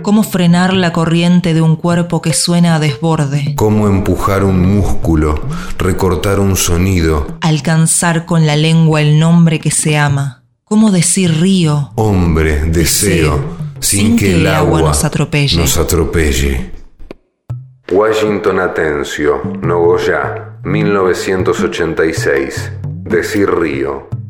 Cómo frenar la corriente de un cuerpo que suena a desborde. Cómo empujar un músculo, recortar un sonido. Alcanzar con la lengua el nombre que se ama. Cómo decir río. Hombre, deseo, sin que el agua nos atropelle. Washington Atencio, Nogoyá, 1986. Decir río.